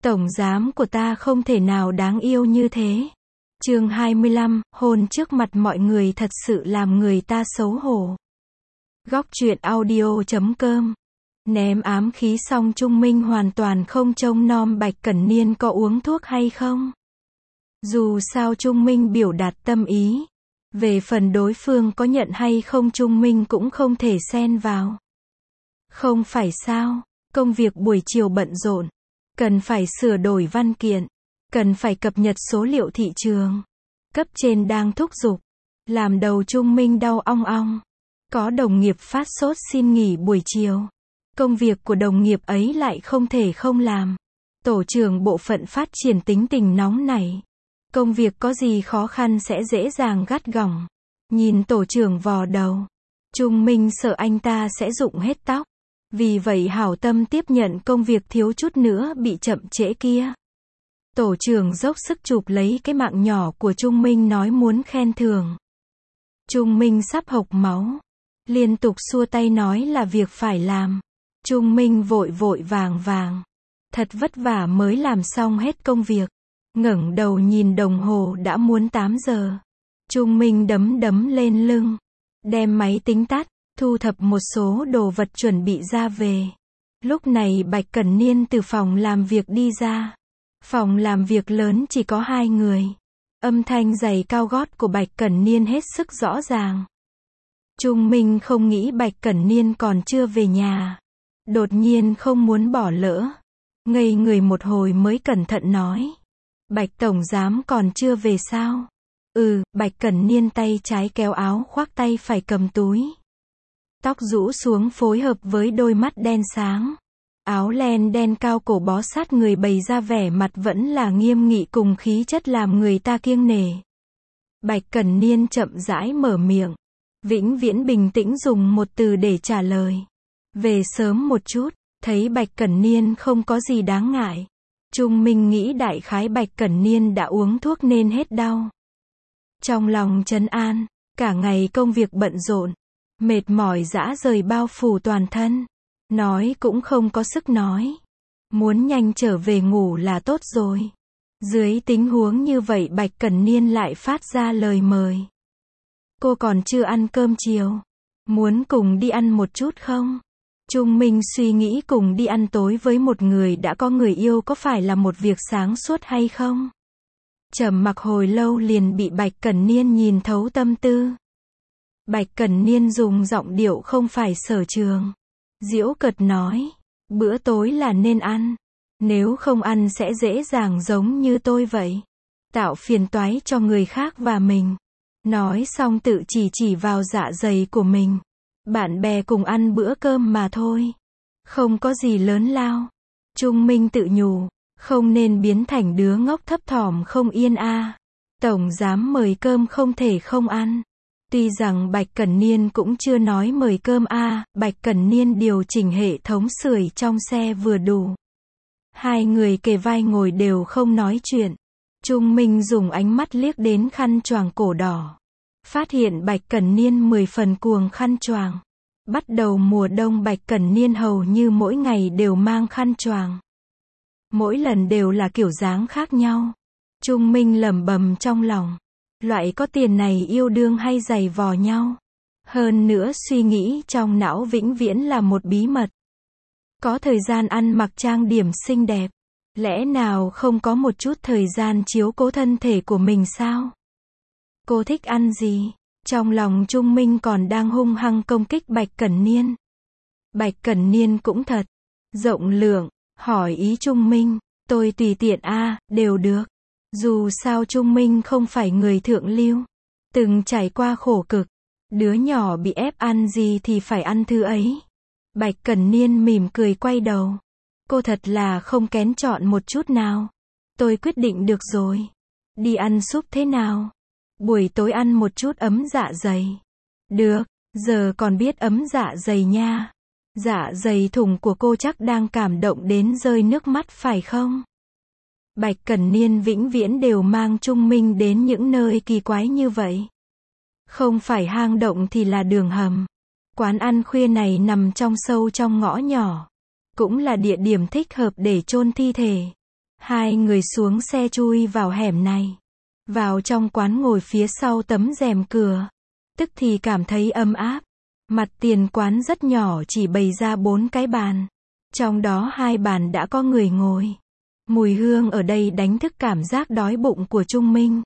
Tổng giám của ta không thể nào đáng yêu như thế. Chương 25, hôn trước mặt mọi người thật sự làm người ta xấu hổ. Góc truyện audio.com. Ném ám khí xong Trung Minh hoàn toàn không trông nom Bạch Cẩn Niên có uống thuốc hay không. Dù sao Trung Minh biểu đạt tâm ý. Về phần đối phương có nhận hay không Trung Minh cũng không thể xen vào. Không phải sao, công việc buổi chiều bận rộn. Cần phải sửa đổi văn kiện. Cần phải cập nhật số liệu thị trường. Cấp trên đang thúc giục. Làm đầu Trung Minh đau ong ong. Có đồng nghiệp phát sốt xin nghỉ buổi chiều. Công việc của đồng nghiệp ấy lại không thể không làm. Tổ trưởng bộ phận phát triển tính tình nóng nảy. Công việc có gì khó khăn sẽ dễ dàng gắt gỏng. Nhìn tổ trưởng vò đầu. Trung Minh sợ anh ta sẽ rụng hết tóc. Vì vậy hảo tâm tiếp nhận công việc thiếu chút nữa bị chậm trễ kia. Tổ trưởng dốc sức chụp lấy cái mạng nhỏ của Trung Minh nói muốn khen thưởng. Trung Minh sắp hộc máu. Liên tục xua tay nói là việc phải làm. Trung Minh vội vội vàng vàng. Thật vất vả mới làm xong hết công việc. Ngẩng đầu nhìn đồng hồ đã muốn 8 giờ. Trung Minh đấm đấm lên lưng. Đem máy tính tắt, thu thập một số đồ vật chuẩn bị ra về. Lúc này Bạch Cẩn Niên từ phòng làm việc đi ra. Phòng làm việc lớn chỉ có 2 người. Âm thanh giày cao gót của Bạch Cẩn Niên hết sức rõ ràng. Trung Minh không nghĩ Bạch Cẩn Niên còn chưa về nhà. Đột nhiên không muốn bỏ lỡ. Ngây người một hồi mới cẩn thận nói. Bạch tổng giám còn chưa về sao? Bạch Cẩn Niên tay trái kéo áo khoác tay phải cầm túi. Tóc rũ xuống phối hợp với đôi mắt đen sáng. Áo len đen cao cổ bó sát người bày ra vẻ mặt vẫn là nghiêm nghị cùng khí chất làm người ta kiêng nể. Bạch Cẩn Niên chậm rãi mở miệng. Vĩnh viễn bình tĩnh dùng một từ để trả lời. Về sớm một chút, thấy Bạch Cẩn Niên không có gì đáng ngại. Trung Minh nghĩ đại khái Bạch Cẩn Niên đã uống thuốc nên hết đau. Trong lòng trấn an, cả ngày công việc bận rộn, mệt mỏi rã rời bao phủ toàn thân. Nói cũng không có sức nói. Muốn nhanh trở về ngủ là tốt rồi. Dưới tình huống như vậy Bạch Cẩn Niên lại phát ra lời mời. Cô còn chưa ăn cơm chiều. Muốn cùng đi ăn một chút không? Trung Minh suy nghĩ cùng đi ăn tối với một người đã có người yêu có phải là một việc sáng suốt hay không? Trầm mặc hồi lâu liền bị Bạch Cẩn Niên nhìn thấu tâm tư. Bạch Cẩn Niên dùng giọng điệu không phải sở trường. Giễu cợt nói. Bữa tối là nên ăn. Nếu không ăn sẽ dễ dàng giống như tôi vậy. Tạo phiền toái cho người khác và mình. Nói xong tự chỉ vào dạ dày của mình. Bạn bè cùng ăn bữa cơm mà thôi. Không có gì lớn lao. Trung Minh tự nhủ. Không nên biến thành đứa ngốc thấp thỏm không yên a. Tổng giám mời cơm không thể không ăn. Tuy rằng Bạch Cẩn Niên cũng chưa nói mời cơm Bạch Cẩn Niên điều chỉnh hệ thống sưởi trong xe vừa đủ. 2 người kề vai ngồi đều không nói chuyện. Trung Minh dùng ánh mắt liếc đến khăn choàng cổ đỏ. Phát hiện Bạch Cẩn Niên 10 phần cuồng khăn choàng. Bắt đầu mùa đông Bạch Cẩn Niên hầu như mỗi ngày đều mang khăn choàng. Mỗi lần đều là kiểu dáng khác nhau. Trung Minh lẩm bẩm trong lòng. Loại có tiền này yêu đương hay giày vò nhau. Hơn nữa suy nghĩ trong não vĩnh viễn là một bí mật. Có thời gian ăn mặc trang điểm xinh đẹp. Lẽ nào không có một chút thời gian chiếu cố thân thể của mình sao? Cô thích ăn gì? Trong lòng Trung Minh còn đang hung hăng công kích Bạch Cẩn Niên. Bạch Cẩn Niên cũng thật rộng lượng, hỏi ý Trung Minh. Tôi tùy tiện đều được. Dù sao Trung Minh không phải người thượng lưu. Từng trải qua khổ cực. Đứa nhỏ bị ép ăn gì thì phải ăn thứ ấy. Bạch Cẩn Niên mỉm cười quay đầu. Cô thật là không kén chọn một chút nào. Tôi quyết định được rồi. Đi ăn súp thế nào? Buổi tối ăn một chút ấm dạ dày. Được, giờ còn biết ấm dạ dày nha. Dạ dày thủng của cô chắc đang cảm động đến rơi nước mắt phải không? Bạch Cẩn Niên vĩnh viễn đều mang Trung Minh đến những nơi kỳ quái như vậy. Không phải hang động thì là đường hầm. Quán ăn khuya này nằm trong sâu trong ngõ nhỏ. Cũng là địa điểm thích hợp để chôn thi thể. Hai người xuống xe chui vào hẻm này. Vào trong quán ngồi phía sau tấm rèm cửa. Tức thì cảm thấy ấm áp. Mặt tiền quán rất nhỏ chỉ bày ra 4 cái bàn. Trong đó 2 bàn đã có người ngồi. Mùi hương ở đây đánh thức cảm giác đói bụng của Trung Minh.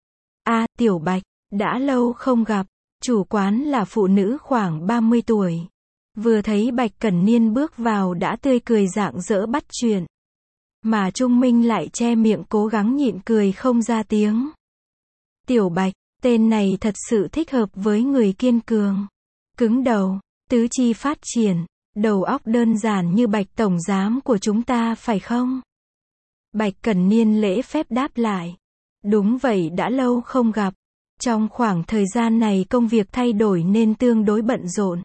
Tiểu Bạch, đã lâu không gặp. Chủ quán là phụ nữ khoảng 30 tuổi. Vừa thấy Bạch Cẩn Niên bước vào đã tươi cười rạng rỡ bắt chuyện. Mà Trung Minh lại che miệng cố gắng nhịn cười không ra tiếng. Tiểu Bạch, tên này thật sự thích hợp với người kiên cường, cứng đầu, tứ chi phát triển, đầu óc đơn giản như Bạch tổng giám của chúng ta phải không? Bạch Cẩn Niên lễ phép đáp lại. Đúng vậy, đã lâu không gặp. Trong khoảng thời gian này công việc thay đổi nên tương đối bận rộn.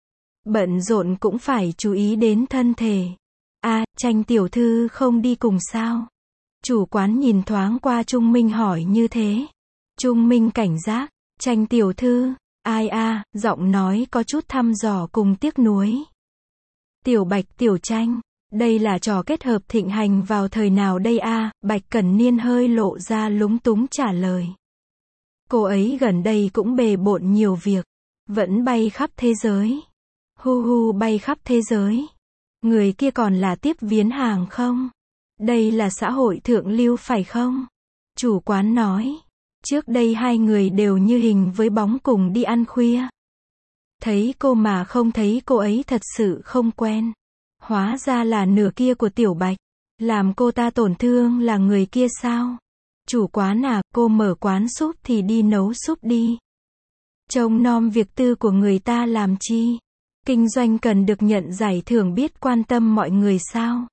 Bận rộn cũng phải chú ý đến thân thể. Tranh tiểu thư không đi cùng sao? Chủ quán nhìn thoáng qua Trung Minh hỏi như thế. Trung Minh cảnh giác. Tranh tiểu thư, ai giọng nói có chút thăm dò cùng tiếc nuối. Tiểu Bạch, Tiểu Tranh, đây là trò kết hợp thịnh hành vào thời nào đây Bạch Cẩn Niên hơi lộ ra lúng túng trả lời. Cô ấy gần đây cũng bề bộn nhiều việc, vẫn bay khắp thế giới. Bay khắp thế giới. Người kia còn là tiếp viên hàng không? Đây là xã hội thượng lưu phải không? Chủ quán nói. Trước đây hai người đều như hình với bóng cùng đi ăn khuya. Thấy cô mà không thấy cô ấy thật sự không quen. Hóa ra là nửa kia của Tiểu Bạch. Làm cô ta tổn thương là người kia sao? Chủ quán cô mở quán súp thì đi nấu súp đi. Trông nom việc tư của người ta làm chi? Kinh doanh cần được nhận giải thưởng biết quan tâm mọi người sao?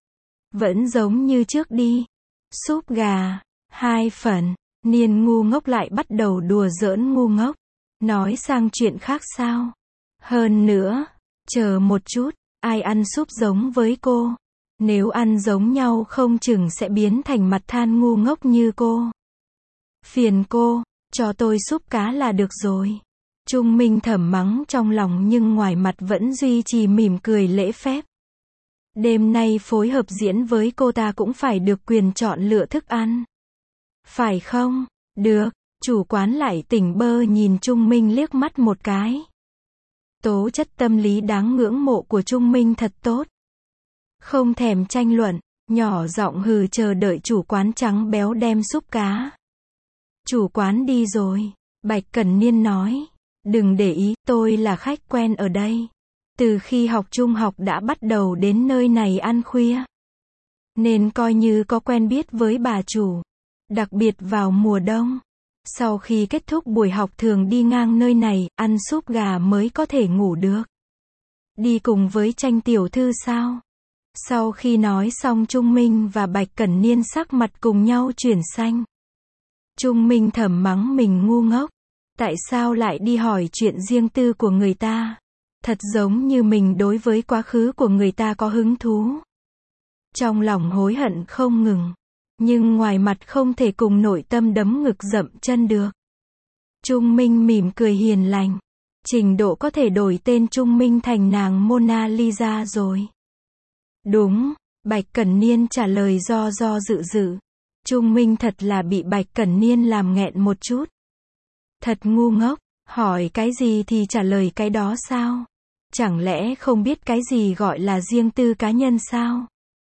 Vẫn giống như trước đi. Súp gà, 2 phần. Niên ngu ngốc lại bắt đầu đùa giỡn ngu ngốc. Nói sang chuyện khác sao? Hơn nữa, chờ một chút, ai ăn súp giống với cô? Nếu ăn giống nhau không chừng sẽ biến thành mặt than ngu ngốc như cô. Phiền cô, cho tôi súp cá là được rồi. Trung Minh thầm mắng trong lòng nhưng ngoài mặt vẫn duy trì mỉm cười lễ phép. Đêm nay phối hợp diễn với cô ta cũng phải được quyền chọn lựa thức ăn. Phải không? Được. Chủ quán lại tỉnh bơ nhìn Trung Minh liếc mắt một cái. Tố chất tâm lý đáng ngưỡng mộ của Trung Minh thật tốt. Không thèm tranh luận, nhỏ giọng hừ chờ đợi chủ quán trắng béo đem súp cá. Chủ quán đi rồi, Bạch Cẩn Niên nói. Đừng để ý, tôi là khách quen ở đây. Từ khi học trung học đã bắt đầu đến nơi này ăn khuya. Nên coi như có quen biết với bà chủ. Đặc biệt vào mùa đông. Sau khi kết thúc buổi học thường đi ngang nơi này, ăn súp gà mới có thể ngủ được. Đi cùng với Tranh tiểu thư sao? Sau khi nói xong Trung Minh và Bạch Cẩn Niên sắc mặt cùng nhau chuyển xanh. Trung Minh thầm mắng mình ngu ngốc. Tại sao lại đi hỏi chuyện riêng tư của người ta? Thật giống như mình đối với quá khứ của người ta có hứng thú. Trong lòng hối hận không ngừng. Nhưng ngoài mặt không thể cùng nội tâm đấm ngực dậm chân được. Trung Minh mỉm cười hiền lành. Trình độ có thể đổi tên Trung Minh thành nàng Mona Lisa rồi. Đúng, Bạch Cẩn Niên trả lời do dự. Trung Minh thật là bị Bạch Cẩn Niên làm nghẹn một chút. Thật ngu ngốc, hỏi cái gì thì trả lời cái đó sao? Chẳng lẽ không biết cái gì gọi là riêng tư cá nhân sao?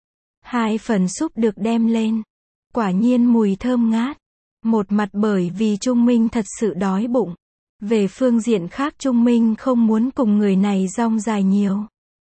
2 phần súp được đem lên. Quả nhiên mùi thơm ngát. Một mặt bởi vì Trung Minh thật sự đói bụng. Về phương diện khác Trung Minh không muốn cùng người này rong dài nhiều.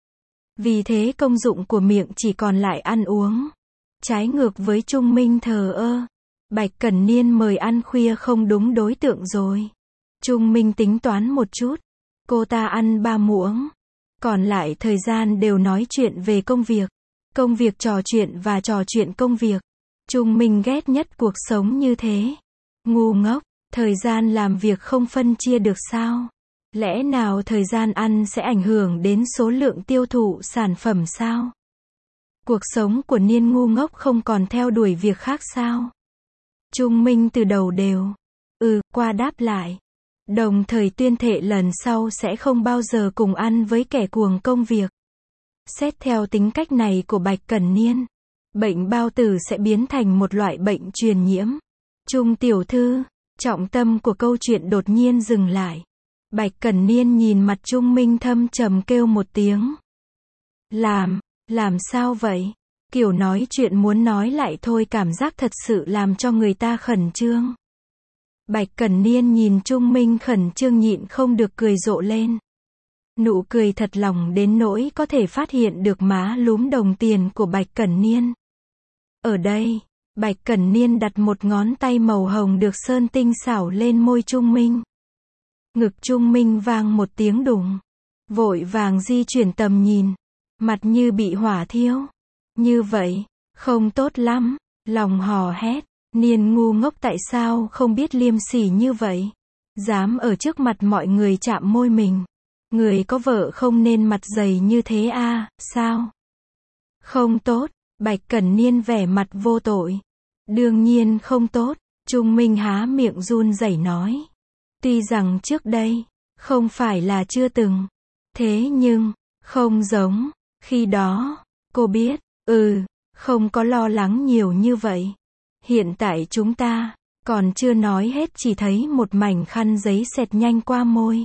Vì thế công dụng của miệng chỉ còn lại ăn uống. Trái ngược với Trung Minh thờ ơ. Bạch Cẩn Niên mời ăn khuya không đúng đối tượng rồi. Trung Minh tính toán một chút. Cô ta ăn 3 muỗng. Còn lại thời gian đều nói chuyện về công việc. Công việc trò chuyện và trò chuyện công việc. Trung Minh ghét nhất cuộc sống như thế. Ngu ngốc, thời gian làm việc không phân chia được sao? Lẽ nào thời gian ăn sẽ ảnh hưởng đến số lượng tiêu thụ sản phẩm sao? Cuộc sống của Niên ngu ngốc không còn theo đuổi việc khác sao? Trung Minh từ đầu đều. Qua đáp lại. Đồng thời tuyên thệ lần sau sẽ không bao giờ cùng ăn với kẻ cuồng công việc. Xét theo tính cách này của Bạch Cẩn Niên. bệnh bao tử sẽ biến thành một loại bệnh truyền nhiễm. Trung tiểu thư, trọng tâm của câu chuyện đột nhiên dừng lại. Bạch Cẩn Niên nhìn mặt Trung Minh thâm trầm kêu một tiếng. Làm sao vậy? Kiểu nói chuyện muốn nói lại thôi, cảm giác thật sự làm cho người ta khẩn trương. Bạch Cẩn Niên nhìn Trung Minh khẩn trương nhịn không được cười rộ lên. Nụ cười thật lòng đến nỗi có thể phát hiện được má lúm đồng tiền của Bạch Cẩn Niên. Ở đây, Bạch Cẩn Niên đặt một ngón tay màu hồng được sơn tinh xảo lên môi Trung Minh. Ngực Trung Minh vang một tiếng đùng. Vội vàng di chuyển tầm nhìn. Mặt như bị hỏa thiêu. Như vậy, không tốt lắm. Lòng hò hét. Niên ngu ngốc, tại sao không biết liêm sỉ như vậy? Dám ở trước mặt mọi người chạm môi mình. Người có vợ không nên mặt dày như thế à, sao? Không tốt. Bạch Cẩn Niên vẻ mặt vô tội. Đương nhiên không tốt. Trung Minh há miệng run rẩy nói. Tuy rằng trước đây, không phải là chưa từng. Thế nhưng, không giống. Khi đó, cô biết, không có lo lắng nhiều như vậy. Hiện tại chúng ta, còn chưa nói hết chỉ thấy một mảnh khăn giấy xẹt nhanh qua môi.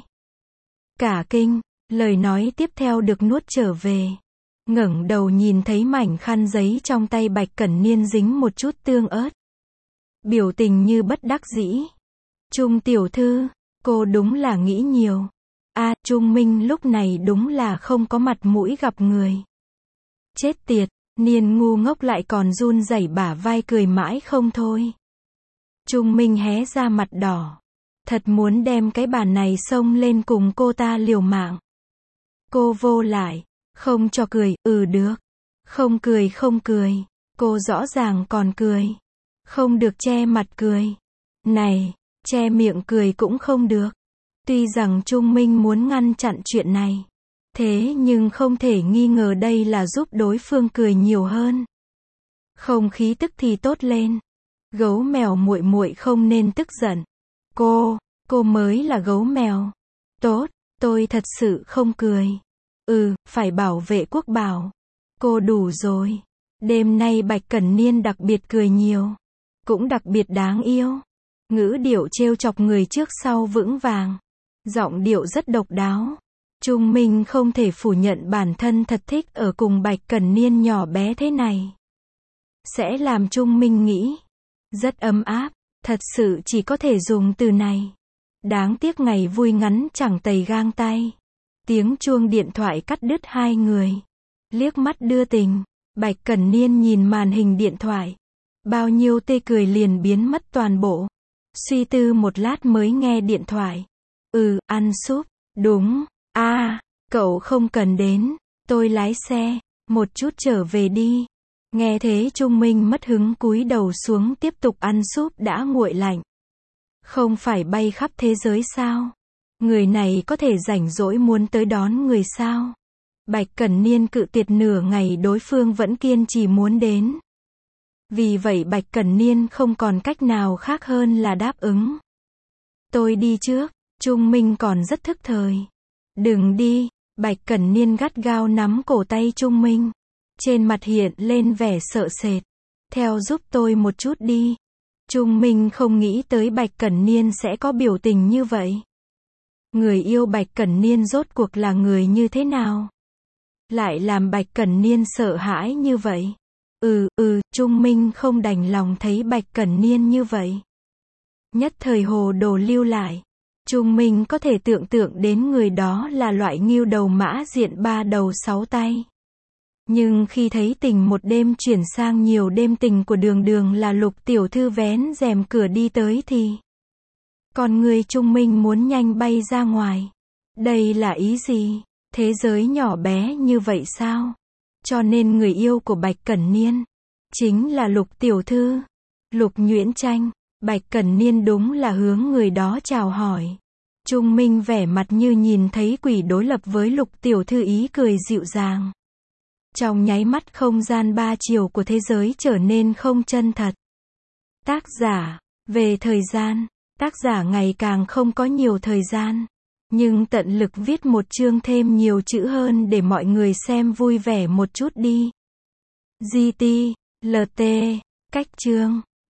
Cả kinh, lời nói tiếp theo được nuốt trở về. Ngẩng đầu nhìn thấy mảnh khăn giấy trong tay Bạch Cẩn Niên dính một chút tương ớt. Biểu tình như bất đắc dĩ. Trung tiểu thư, cô đúng là nghĩ nhiều. Trung Minh lúc này đúng là không có mặt mũi gặp người. Chết tiệt, Niên ngu ngốc lại còn run rẩy bả vai cười mãi không thôi. Trung Minh hé ra mặt đỏ. Thật muốn đem cái bàn này xông lên cùng cô ta liều mạng. Cô vô lại. Không cho cười, được. Không cười. Cô rõ ràng còn cười. Không được che mặt cười. Này, che miệng cười cũng không được. Tuy rằng Trung Minh muốn ngăn chặn chuyện này. Thế nhưng không thể nghi ngờ đây là giúp đối phương cười nhiều hơn. Không khí tức thì tốt lên. Gấu mèo muội muội không nên tức giận. Cô mới là gấu mèo. Tốt, tôi thật sự không cười. Phải bảo vệ quốc bảo. Cô đủ rồi. Đêm nay Bạch Cẩn Niên đặc biệt cười nhiều. Cũng đặc biệt đáng yêu. Ngữ điệu trêu chọc người trước sau vững vàng. Giọng điệu rất độc đáo. Trung Minh không thể phủ nhận bản thân thật thích ở cùng Bạch Cẩn Niên nhỏ bé thế này. Sẽ làm Trung Minh nghĩ. Rất ấm áp. Thật sự chỉ có thể dùng từ này. Đáng tiếc ngày vui ngắn chẳng tày gang tay. Tiếng chuông điện thoại cắt đứt hai người. Liếc mắt đưa tình. Bạch Cẩn Niên nhìn màn hình điện thoại. Bao nhiêu tê cười liền biến mất toàn bộ. Suy tư một lát mới nghe điện thoại. Ăn súp. Đúng. Cậu không cần đến. Tôi lái xe. Một chút trở về đi. Nghe thế Trung Minh mất hứng cúi đầu xuống tiếp tục ăn súp đã nguội lạnh. Không phải bay khắp thế giới sao? Người này có thể rảnh rỗi muốn tới đón người sao? Bạch Cẩn Niên cự tuyệt nửa ngày, đối phương vẫn kiên trì muốn đến. Vì vậy Bạch Cẩn Niên không còn cách nào khác hơn là đáp ứng. Tôi đi trước. Trung Minh còn rất thức thời. Đừng đi. Bạch Cẩn Niên gắt gao nắm cổ tay Trung Minh. Trên mặt hiện lên vẻ sợ sệt. Theo giúp tôi một chút đi. Trung Minh không nghĩ tới Bạch Cẩn Niên sẽ có biểu tình như vậy. Người yêu Bạch Cẩn Niên rốt cuộc là người như thế nào? Lại làm Bạch Cẩn Niên sợ hãi như vậy. Trung Minh không đành lòng thấy Bạch Cẩn Niên như vậy. Nhất thời hồ đồ lưu lại. Trung Minh có thể tưởng tượng đến người đó là loại ngưu đầu mã diện ba đầu sáu tay. Nhưng khi thấy tình một đêm chuyển sang nhiều đêm tình của Đường Đường là Lục tiểu thư vén rèm cửa đi tới thì con người Trung Minh muốn nhanh bay ra ngoài. Đây là ý gì? Thế giới nhỏ bé như vậy sao? Cho nên người yêu của Bạch Cẩn Niên chính là Lục tiểu thư. Lục Nhuyễn Tranh. Bạch Cẩn Niên đúng là hướng người đó chào hỏi. Trung Minh vẻ mặt như nhìn thấy quỷ, đối lập với Lục tiểu thư ý cười dịu dàng. Trong nháy mắt không gian ba chiều của thế giới trở nên không chân thật. Tác giả. Về thời gian, tác giả ngày càng không có nhiều thời gian. Nhưng tận lực viết một chương thêm nhiều chữ hơn để mọi người xem vui vẻ một chút đi. GT. LT. Cách chương